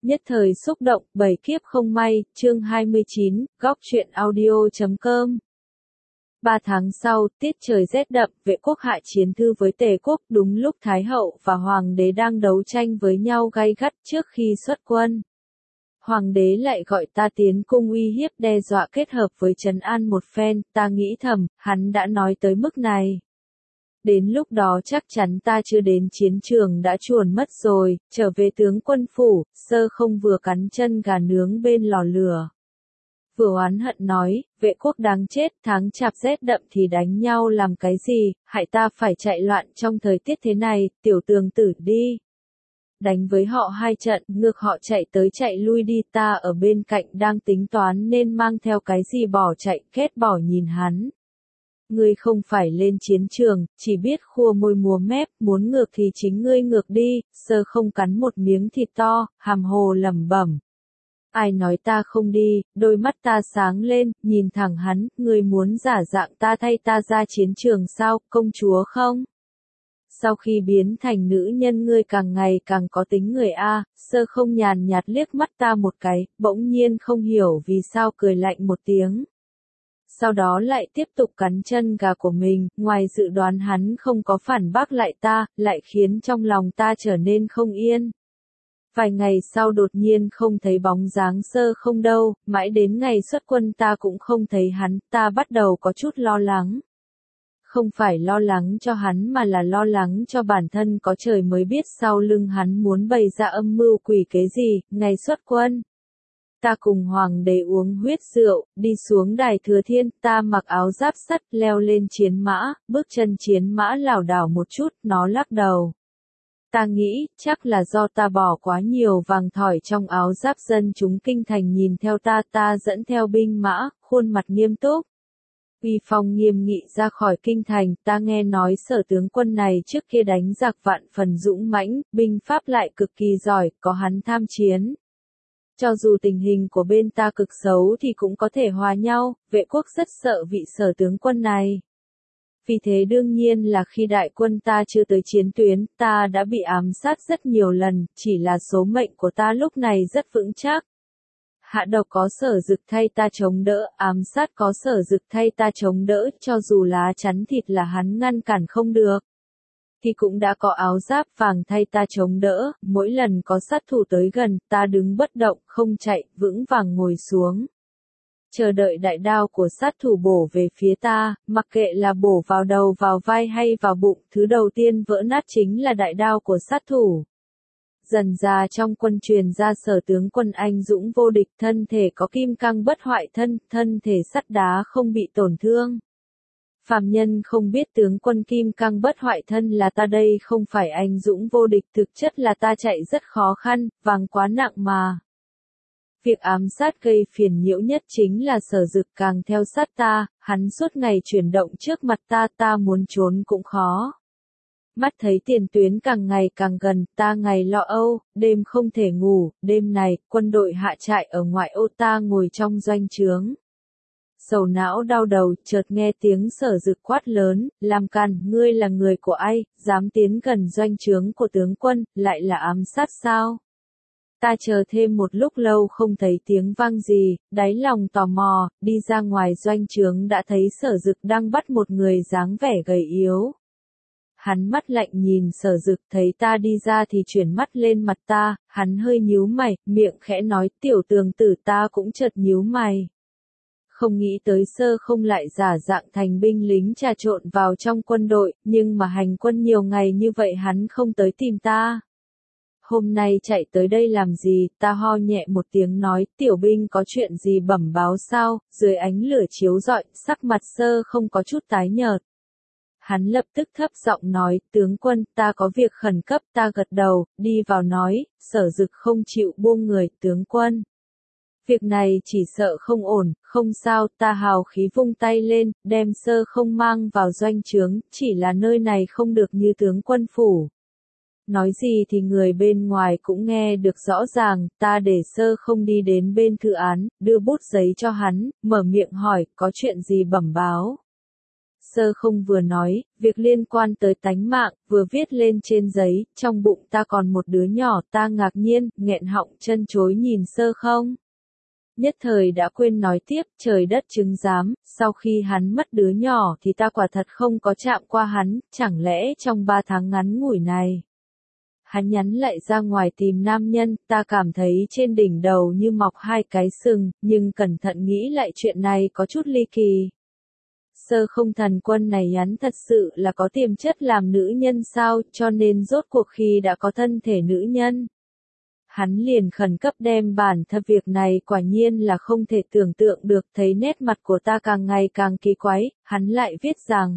Nhất thời xúc động, 7 kiếp không may, chương 29, góc truyện audio.com. 3 tháng sau, tiết trời rét đậm, Vệ quốc hạ chiến thư với Tề quốc, đúng lúc Thái hậu và Hoàng đế đang đấu tranh với nhau gay gắt trước khi xuất quân. Hoàng đế lại gọi ta tiến cung uy hiếp đe dọa kết hợp với trấn an một phen, ta nghĩ thầm, hắn đã nói tới mức này. Đến lúc đó chắc chắn ta chưa đến chiến trường đã chuồn mất rồi, trở về tướng quân phủ, Sơ không vừa cắn chân gà nướng bên lò lửa. Vừa oán hận nói, Vệ quốc đáng chết, tháng chạp rét đậm thì đánh nhau làm cái gì, hại ta phải chạy loạn trong thời tiết thế này, tiểu tường tử đi. Đánh với họ 2 trận, ngược họ chạy tới chạy lui đi, ta ở bên cạnh đang tính toán nên mang theo cái gì bỏ chạy, kết bỏ nhìn hắn. Ngươi không phải lên chiến trường, chỉ biết khua môi múa mép, muốn ngược thì chính ngươi ngược đi, Sơ không cắn một miếng thịt to, hàm hồ lẩm bẩm. Ai nói ta không đi, đôi mắt ta sáng lên, nhìn thẳng hắn, ngươi muốn giả dạng ta thay ta ra chiến trường sao, công chúa không? Sau khi biến thành nữ nhân ngươi càng ngày càng có tính người a. Sơ không nhàn nhạt liếc mắt ta một cái, bỗng nhiên không hiểu vì sao cười lạnh một tiếng. Sau đó lại tiếp tục cắn chân gà của mình, ngoài dự đoán hắn không có phản bác lại ta, lại khiến trong lòng ta trở nên không yên. Vài ngày sau đột nhiên không thấy bóng dáng Sơ không đâu, mãi đến ngày xuất quân ta cũng không thấy hắn, ta bắt đầu có chút lo lắng. Không phải lo lắng cho hắn mà là lo lắng cho bản thân, có trời mới biết sau lưng hắn muốn bày ra âm mưu quỷ kế gì, ngày xuất quân. Ta cùng Hoàng đế uống huyết rượu, đi xuống đài Thừa Thiên, ta mặc áo giáp sắt, leo lên chiến mã, bước chân chiến mã lảo đảo một chút, nó lắc đầu. Ta nghĩ, chắc là do ta bỏ quá nhiều vàng thỏi trong áo giáp, dân chúng kinh thành nhìn theo ta dẫn theo binh mã, khuôn mặt nghiêm túc. Uy phong nghiêm nghị ra khỏi kinh thành, ta nghe nói Sở tướng quân này trước kia đánh giặc vạn phần dũng mãnh, binh pháp lại cực kỳ giỏi, có hắn tham chiến. Cho dù tình hình của bên ta cực xấu thì cũng có thể hòa nhau, Vệ quốc rất sợ vị Sở tướng quân này. Vì thế đương nhiên là khi đại quân ta chưa tới chiến tuyến, ta đã bị ám sát rất nhiều lần, chỉ là số mệnh của ta lúc này rất vững chắc. Hạ độc có Sở Dực thay ta chống đỡ, ám sát có Sở Dực thay ta chống đỡ, cho dù lá chắn thịt là hắn ngăn cản không được. Thì cũng đã có áo giáp vàng thay ta chống đỡ, mỗi lần có sát thủ tới gần, ta đứng bất động, không chạy, vững vàng ngồi xuống. Chờ đợi đại đao của sát thủ bổ về phía ta, mặc kệ là bổ vào đầu, vào vai hay vào bụng, thứ đầu tiên vỡ nát chính là đại đao của sát thủ. Dần ra trong quân truyền ra Sở tướng quân anh dũng vô địch, thân thể có kim cang bất hoại thân thể sắt đá không bị tổn thương. Phàm nhân không biết tướng quân kim cang bất hoại thân là ta đây không phải anh dũng vô địch, thực chất là ta chạy rất khó khăn, vàng quá nặng mà. Việc ám sát gây phiền nhiễu nhất chính là Sở Dực càng theo sát ta, hắn suốt ngày chuyển động trước mặt ta muốn trốn cũng khó. Mắt thấy tiền tuyến càng ngày càng gần, ta ngày lo âu, đêm không thể ngủ, đêm này, quân đội hạ trại ở ngoại ô, ta ngồi trong doanh trướng. Sầu não đau đầu, chợt nghe tiếng Sở Dực quát lớn, làm càn, ngươi là người của ai, dám tiến gần doanh trướng của tướng quân, lại là ám sát sao? Ta chờ thêm một lúc lâu không thấy tiếng vang gì, đáy lòng tò mò, đi ra ngoài doanh trướng đã thấy Sở Dực đang bắt một người dáng vẻ gầy yếu. Hắn mắt lạnh nhìn Sở Dực, thấy ta đi ra thì chuyển mắt lên mặt ta, hắn hơi nhíu mày, miệng khẽ nói, tiểu tường tử, ta cũng chợt nhíu mày. Không nghĩ tới Sơ không lại giả dạng thành binh lính trà trộn vào trong quân đội, nhưng mà hành quân nhiều ngày như vậy hắn không tới tìm ta. Hôm nay chạy tới đây làm gì, ta ho nhẹ một tiếng nói, tiểu binh có chuyện gì bẩm báo sao, dưới ánh lửa chiếu rọi, sắc mặt Sơ không có chút tái nhợt. Hắn lập tức thấp giọng nói, tướng quân, ta có việc khẩn cấp, ta gật đầu, đi vào nói, Sở Dực không chịu buông người, tướng quân. Việc này chỉ sợ không ổn, không sao, ta hào khí vung tay lên, đem Sơ không mang vào doanh trướng, chỉ là nơi này không được như tướng quân phủ. Nói gì thì người bên ngoài cũng nghe được rõ ràng, ta để Sơ không đi đến bên thư án, đưa bút giấy cho hắn, mở miệng hỏi, có chuyện gì bẩm báo. Sơ không vừa nói, việc liên quan tới tánh mạng, vừa viết lên trên giấy, trong bụng ta còn một đứa nhỏ, ta ngạc nhiên, nghẹn họng chân chối nhìn sơ không. Nhất thời đã quên nói tiếp, trời đất chứng giám, sau khi hắn mất đứa nhỏ thì ta quả thật không có chạm qua hắn, chẳng lẽ trong 3 tháng ngắn ngủi này. Hắn nhắn lại ra ngoài tìm nam nhân, ta cảm thấy trên đỉnh đầu như mọc 2 cái sừng, nhưng cẩn thận nghĩ lại chuyện này có chút ly kỳ. Sơ không thần quân này hắn thật sự là có tiềm chất làm nữ nhân sao, cho nên rốt cuộc khi đã có thân thể nữ nhân. Hắn liền khẩn cấp đem bản thân việc này quả nhiên là không thể tưởng tượng được, thấy nét mặt của ta càng ngày càng kỳ quái, hắn lại viết rằng.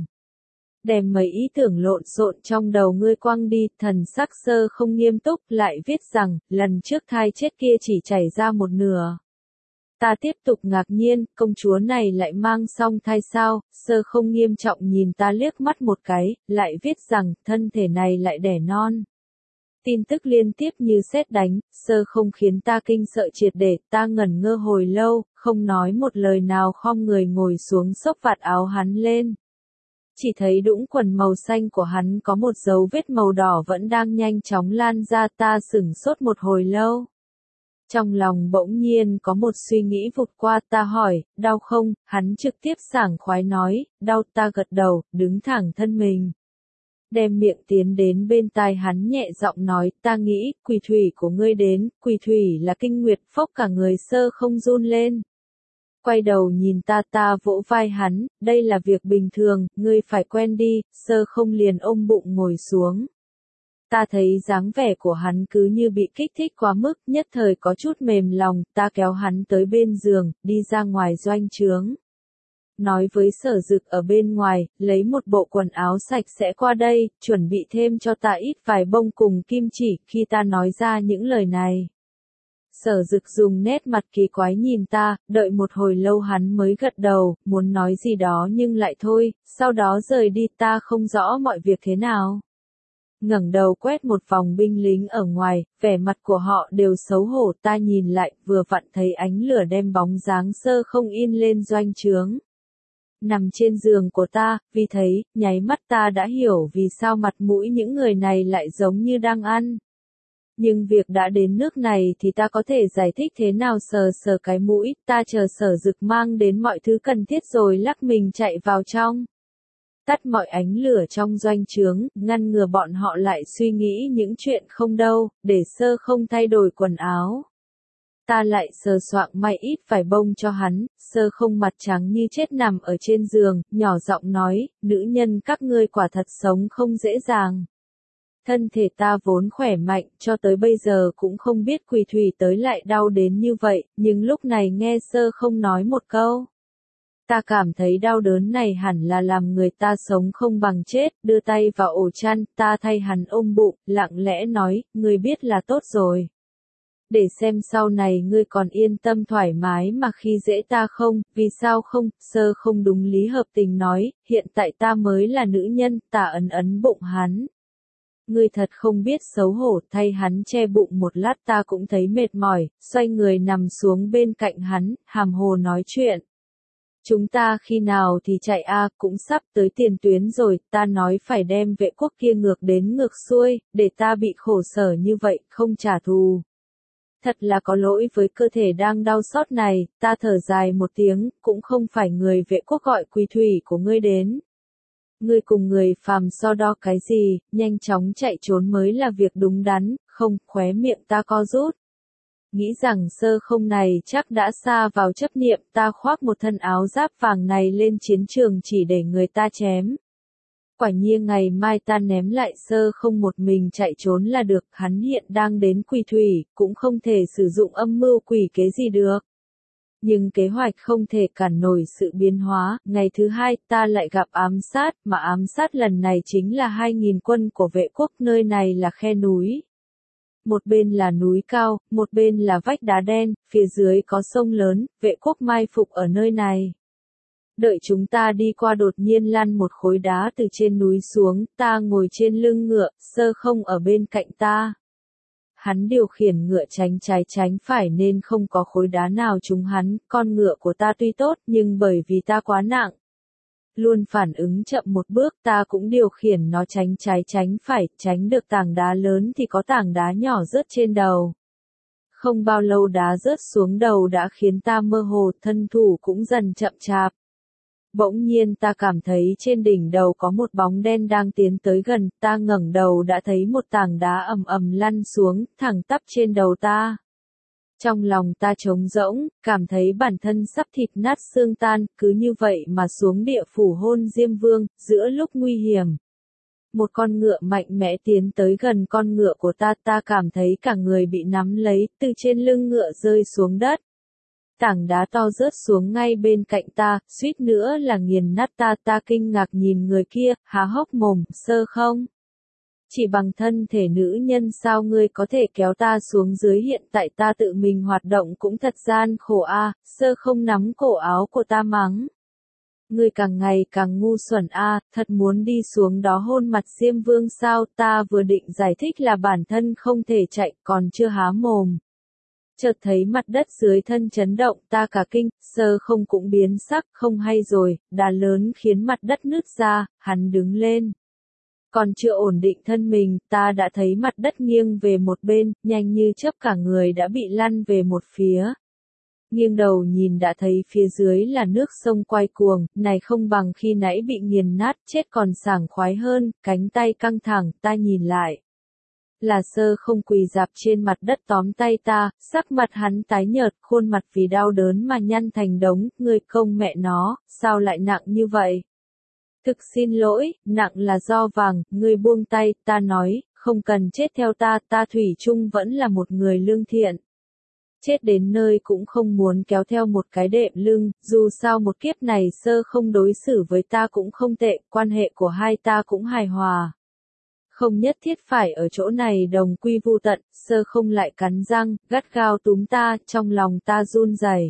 Đem mấy ý tưởng lộn xộn trong đầu ngươi quăng đi, thần sắc sơ không nghiêm túc, lại viết rằng, lần trước thai chết kia chỉ chảy ra một nửa. Ta tiếp tục ngạc nhiên, công chúa này lại mang song thai sao, sơ không nghiêm trọng nhìn ta liếc mắt một cái, lại viết rằng, thân thể này lại đẻ non. Tin tức liên tiếp như sét đánh, sơ không khiến ta kinh sợ triệt để, ta ngẩn ngơ hồi lâu, không nói một lời nào, khom người ngồi xuống xốc vạt áo hắn lên. Chỉ thấy đũng quần màu xanh của hắn có một dấu vết màu đỏ vẫn đang nhanh chóng lan ra, ta sửng sốt một hồi lâu. Trong lòng bỗng nhiên có một suy nghĩ vụt qua, ta hỏi, đau không, hắn trực tiếp sảng khoái nói, đau, ta gật đầu, đứng thẳng thân mình. Đem miệng tiến đến bên tai hắn nhẹ giọng nói, ta nghĩ, quỷ thủy của ngươi đến, quỷ thủy là kinh nguyệt, phốc cả người sơ không run lên. Quay đầu nhìn ta vỗ vai hắn, đây là việc bình thường, ngươi phải quen đi, sơ không liền ôm bụng ngồi xuống. Ta thấy dáng vẻ của hắn cứ như bị kích thích quá mức, nhất thời có chút mềm lòng, ta kéo hắn tới bên giường, đi ra ngoài doanh trướng. Nói với Sở Dực ở bên ngoài, lấy một bộ quần áo sạch sẽ qua đây, chuẩn bị thêm cho ta ít vài bông cùng kim chỉ, khi ta nói ra những lời này. Sở Dực dùng nét mặt kỳ quái nhìn ta, đợi một hồi lâu hắn mới gật đầu, muốn nói gì đó nhưng lại thôi, sau đó rời đi, ta không rõ mọi việc thế nào. Ngẩng đầu quét một vòng binh lính ở ngoài, vẻ mặt của họ đều xấu hổ, ta nhìn lại, vừa vặn thấy ánh lửa đem bóng dáng sơ không in lên doanh trướng. Nằm trên giường của ta, vì thấy, nháy mắt ta đã hiểu vì sao mặt mũi những người này lại giống như đang ăn. Nhưng việc đã đến nước này thì ta có thể giải thích thế nào, sờ sờ cái mũi, ta chờ Sở Dực mang đến mọi thứ cần thiết rồi lắc mình chạy vào trong. Tắt mọi ánh lửa trong doanh trướng, ngăn ngừa bọn họ lại suy nghĩ những chuyện không đâu, để sơ không thay đổi quần áo. Ta lại sờ soạng may ít vài bông cho hắn, sơ không mặt trắng như chết nằm ở trên giường, nhỏ giọng nói, nữ nhân các ngươi quả thật sống không dễ dàng. Thân thể ta vốn khỏe mạnh, cho tới bây giờ cũng không biết quỷ thủy tới lại đau đến như vậy, nhưng lúc này nghe sơ không nói một câu. Ta cảm thấy đau đớn này hẳn là làm người ta sống không bằng chết, đưa tay vào ổ chăn, ta thay hắn ôm bụng, lặng lẽ nói, ngươi biết là tốt rồi. Để xem sau này ngươi còn yên tâm thoải mái mà khi dễ ta không, vì sao không, sơ không đúng lý hợp tình nói, hiện tại ta mới là nữ nhân, ta ấn ấn bụng hắn. Ngươi thật không biết xấu hổ, thay hắn che bụng một lát ta cũng thấy mệt mỏi, xoay người nằm xuống bên cạnh hắn, hàm hồ nói chuyện. Chúng ta khi nào thì chạy cũng sắp tới tiền tuyến rồi, ta nói phải đem vệ quốc kia ngược đến ngược xuôi, để ta bị khổ sở như vậy, không trả thù. Thật là có lỗi với cơ thể đang đau xót này, ta thở dài một tiếng, cũng không phải người vệ quốc gọi quỷ thủy của ngươi đến. Ngươi cùng người phàm so đo cái gì, nhanh chóng chạy trốn mới là việc đúng đắn, không, khóe miệng ta co rút. Nghĩ rằng sơ không này chắc đã xa vào chấp niệm, ta khoác một thân áo giáp vàng này lên chiến trường chỉ để người ta chém. Quả nhiên ngày mai ta ném lại sơ không một mình chạy trốn là được, hắn hiện đang đến quỷ thủy, cũng không thể sử dụng âm mưu quỷ kế gì được. Nhưng kế hoạch không thể cản nổi sự biến hóa, ngày thứ hai ta lại gặp ám sát, mà ám sát lần này chính là 2.000 quân của vệ quốc, nơi này là khe núi. Một bên là núi cao, một bên là vách đá đen, phía dưới có sông lớn, vệ quốc mai phục ở nơi này. Đợi chúng ta đi qua đột nhiên lăn một khối đá từ trên núi xuống, ta ngồi trên lưng ngựa, sơ không ở bên cạnh ta. Hắn điều khiển ngựa tránh trái tránh phải nên không có khối đá nào trúng hắn, con ngựa của ta tuy tốt nhưng bởi vì ta quá nặng. luôn phản ứng chậm một bước, ta cũng điều khiển nó tránh trái tránh phải, tránh được tảng đá lớn thì có tảng đá nhỏ rớt trên đầu. Không bao lâu đá rớt xuống đầu đã khiến ta mơ hồ, thân thủ cũng dần chậm chạp. Bỗng nhiên ta cảm thấy trên đỉnh đầu có một bóng đen đang tiến tới gần, ta ngẩng đầu đã thấy một tảng đá ầm ầm lăn xuống, thẳng tắp trên đầu ta. Trong lòng ta trống rỗng, cảm thấy bản thân sắp thịt nát xương tan, cứ như vậy mà xuống địa phủ hôn Diêm Vương, giữa lúc nguy hiểm. Một con ngựa mạnh mẽ tiến tới gần con ngựa của ta, ta cảm thấy cả người bị nắm lấy, từ trên lưng ngựa rơi xuống đất. Tảng đá to rớt xuống ngay bên cạnh ta, suýt nữa là nghiền nát ta, ta kinh ngạc nhìn người kia, há hốc mồm, Sơ Không. Chỉ bằng thân thể nữ nhân sao ngươi có thể kéo ta xuống dưới, hiện tại ta tự mình hoạt động cũng thật gian khổ a. Sơ Không nắm cổ áo của ta mắng. Ngươi càng ngày càng ngu xuẩn a, thật muốn đi xuống đó hôn mặt Diêm Vương sao, ta vừa định giải thích là bản thân không thể chạy, còn chưa há mồm. Chợt thấy mặt đất dưới thân chấn động, ta cả kinh, Sơ Không cũng biến sắc, không hay rồi, đá lớn khiến mặt đất nứt ra, hắn đứng lên. Còn chưa ổn định thân mình, ta đã thấy mặt đất nghiêng về một bên, nhanh như chớp cả người đã bị lăn về một phía. Nghiêng đầu nhìn đã thấy phía dưới là nước sông quay cuồng, này không bằng khi nãy bị nghiền nát, chết còn sảng khoái hơn, cánh tay căng thẳng, ta nhìn lại. Là Sơ Không quỳ rạp trên mặt đất tóm tay ta, sắc mặt hắn tái nhợt, khuôn mặt vì đau đớn mà nhăn thành đống, ngươi công mẹ nó, sao lại nặng như vậy? Thực xin lỗi, nặng là do vàng, ngươi buông tay, ta nói, không cần chết theo ta, ta thủy chung vẫn là một người lương thiện. Chết đến nơi cũng không muốn kéo theo một cái đệm lưng, dù sao một kiếp này Sơ Không đối xử với ta cũng không tệ, quan hệ của hai ta cũng hài hòa. Không nhất thiết phải ở chỗ này đồng quy vu tận, Sơ Không lại cắn răng, gắt gao túm ta, trong lòng ta run rẩy.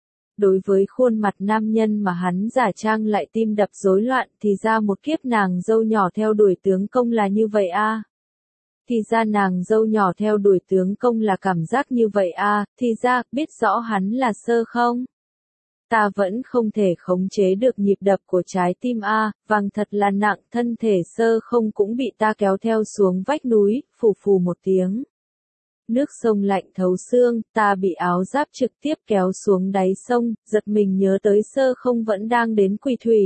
Đối với khuôn mặt nam nhân mà hắn giả trang lại tim đập rối loạn, thì ra một kiếp nàng dâu nhỏ theo đuổi tướng công là như vậy a. Thì ra nàng dâu nhỏ theo đuổi tướng công là cảm giác như vậy a, thì ra, biết rõ hắn là Sơ Không. Ta vẫn không thể khống chế được nhịp đập của trái tim a, vàng thật là nặng, thân thể Sơ Không cũng bị ta kéo theo xuống vách núi, phù phù một tiếng. Nước sông lạnh thấu xương, ta bị áo giáp trực tiếp kéo xuống đáy sông, giật mình nhớ tới Sơ Không vẫn đang đến quỳ thủy.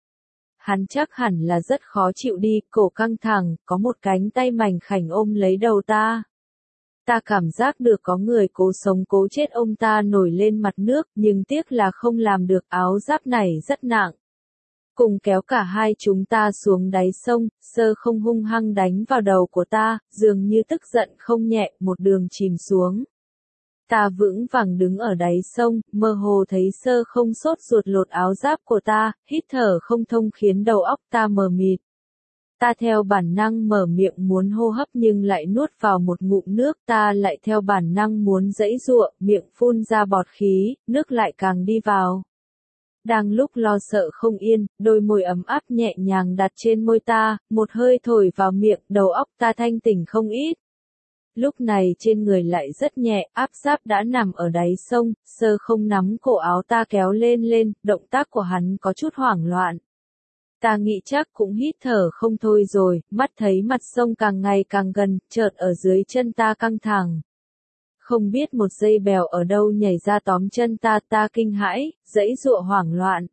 Hắn chắc hẳn là rất khó chịu đi, cổ căng thẳng, có một cánh tay mảnh khảnh ôm lấy đầu ta. Ta cảm giác được có người cố sống cố chết ôm ta nổi lên mặt nước, nhưng tiếc là không làm được, áo giáp này rất nặng. Cùng kéo cả hai chúng ta xuống đáy sông, Sơ Không hung hăng đánh vào đầu của ta, dường như tức giận không nhẹ, một đường chìm xuống. Ta vững vàng đứng ở đáy sông, mơ hồ thấy Sơ Không sốt ruột lột áo giáp của ta, hít thở không thông khiến đầu óc ta mờ mịt. Ta theo bản năng mở miệng muốn hô hấp nhưng lại nuốt vào một ngụm nước, ta lại theo bản năng muốn giãy giụa, miệng phun ra bọt khí, nước lại càng đi vào. Đang lúc lo sợ không yên, đôi môi ấm áp nhẹ nhàng đặt trên môi ta, một hơi thổi vào miệng, đầu óc ta thanh tỉnh không ít. Lúc này trên người lại rất nhẹ, áp giáp đã nằm ở đáy sông, Sơ Không nắm cổ áo ta kéo lên, động tác của hắn có chút hoảng loạn. Ta nghĩ chắc cũng hít thở không thôi rồi, mắt thấy mặt sông càng ngày càng gần, chợt ở dưới chân ta căng thẳng. Không biết một dây bèo ở đâu nhảy ra tóm chân ta, ta kinh hãi, giãy giụa hoảng loạn.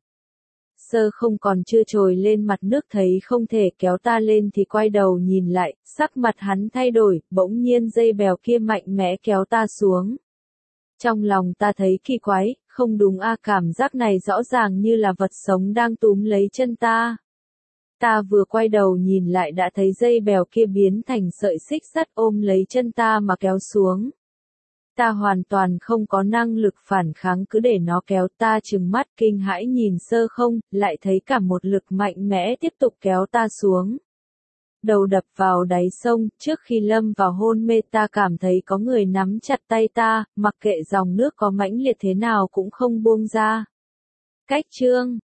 Sơ Không còn chưa trồi lên mặt nước thấy không thể kéo ta lên thì quay đầu nhìn lại, sắc mặt hắn thay đổi, bỗng nhiên dây bèo kia mạnh mẽ kéo ta xuống. Trong lòng ta thấy kỳ quái, không đúng a, cảm giác này rõ ràng như là vật sống đang túm lấy chân ta. Ta vừa quay đầu nhìn lại đã thấy dây bèo kia biến thành sợi xích sắt ôm lấy chân ta mà kéo xuống. Ta hoàn toàn không có năng lực phản kháng, cứ để nó kéo, ta trừng mắt kinh hãi nhìn Sơ Không, lại thấy cả một lực mạnh mẽ tiếp tục kéo ta xuống. Đầu đập vào đáy sông, trước khi lâm vào hôn mê ta cảm thấy có người nắm chặt tay ta, mặc kệ dòng nước có mãnh liệt thế nào cũng không buông ra. Cách chương